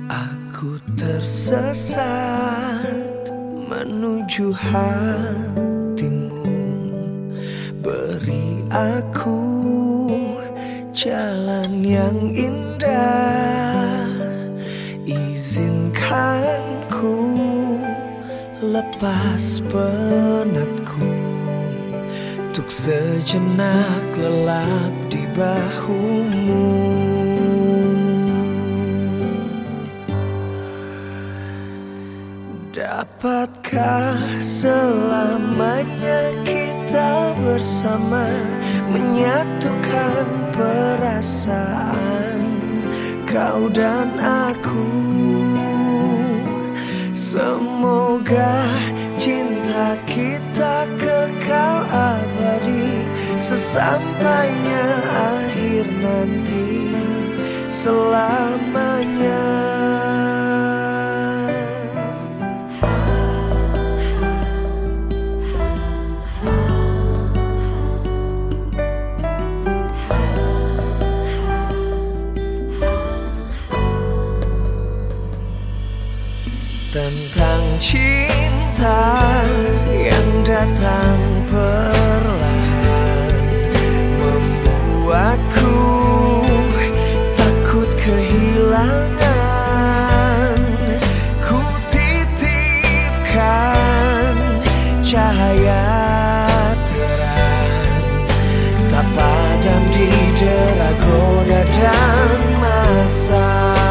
Aku tersesat menuju hatimu. Beri aku jalan yang indah. Izinkan ku lepas penatku, untuk sejenak lelap di bahumu. Dapatkah selamanya kita bersama, menyatukan perasaan kau dan aku? Semoga cinta kita kekal abadi, sesampainya akhir nanti, selamanya. Tentang cinta yang datang perlahan, membuatku takut kehilangan. Ku titipkan cahaya terang, tak padam di dera goda dan masa.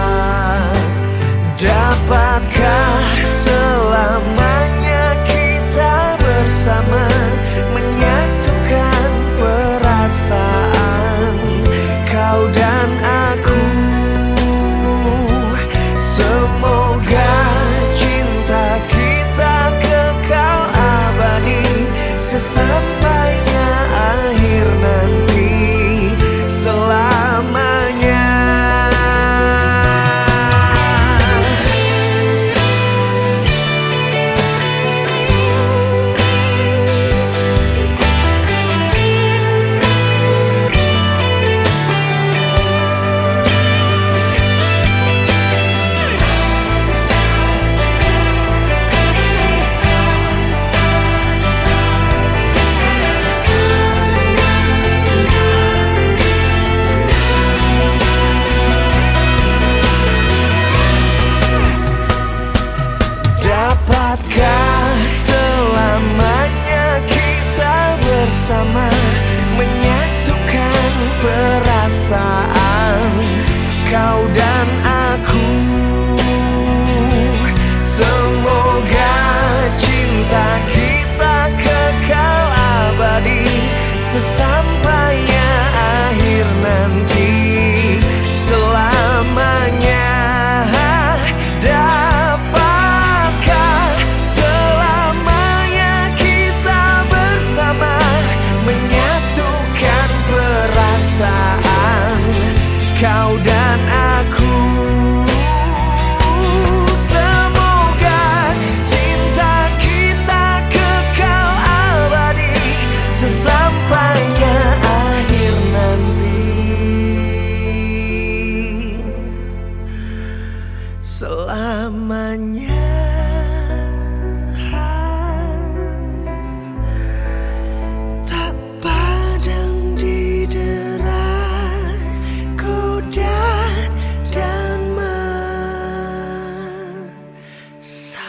Dapatkah selamanya kita bersama, menyatukan perasaan kau dan aku? Semoga cinta kita kekal abadi, sesampainya akhir nanti, selamanya. Dapatkah selamanya kita bersama, menyatukan perasaan kau dan aku? Semoga cinta kita kekal abadi, sesampainya akhir nanti, selamanya. Kau dan aku, semoga cinta kita kekal abadi, sesampainya akhir nanti, selamanya. Tak padam di dera dan masa.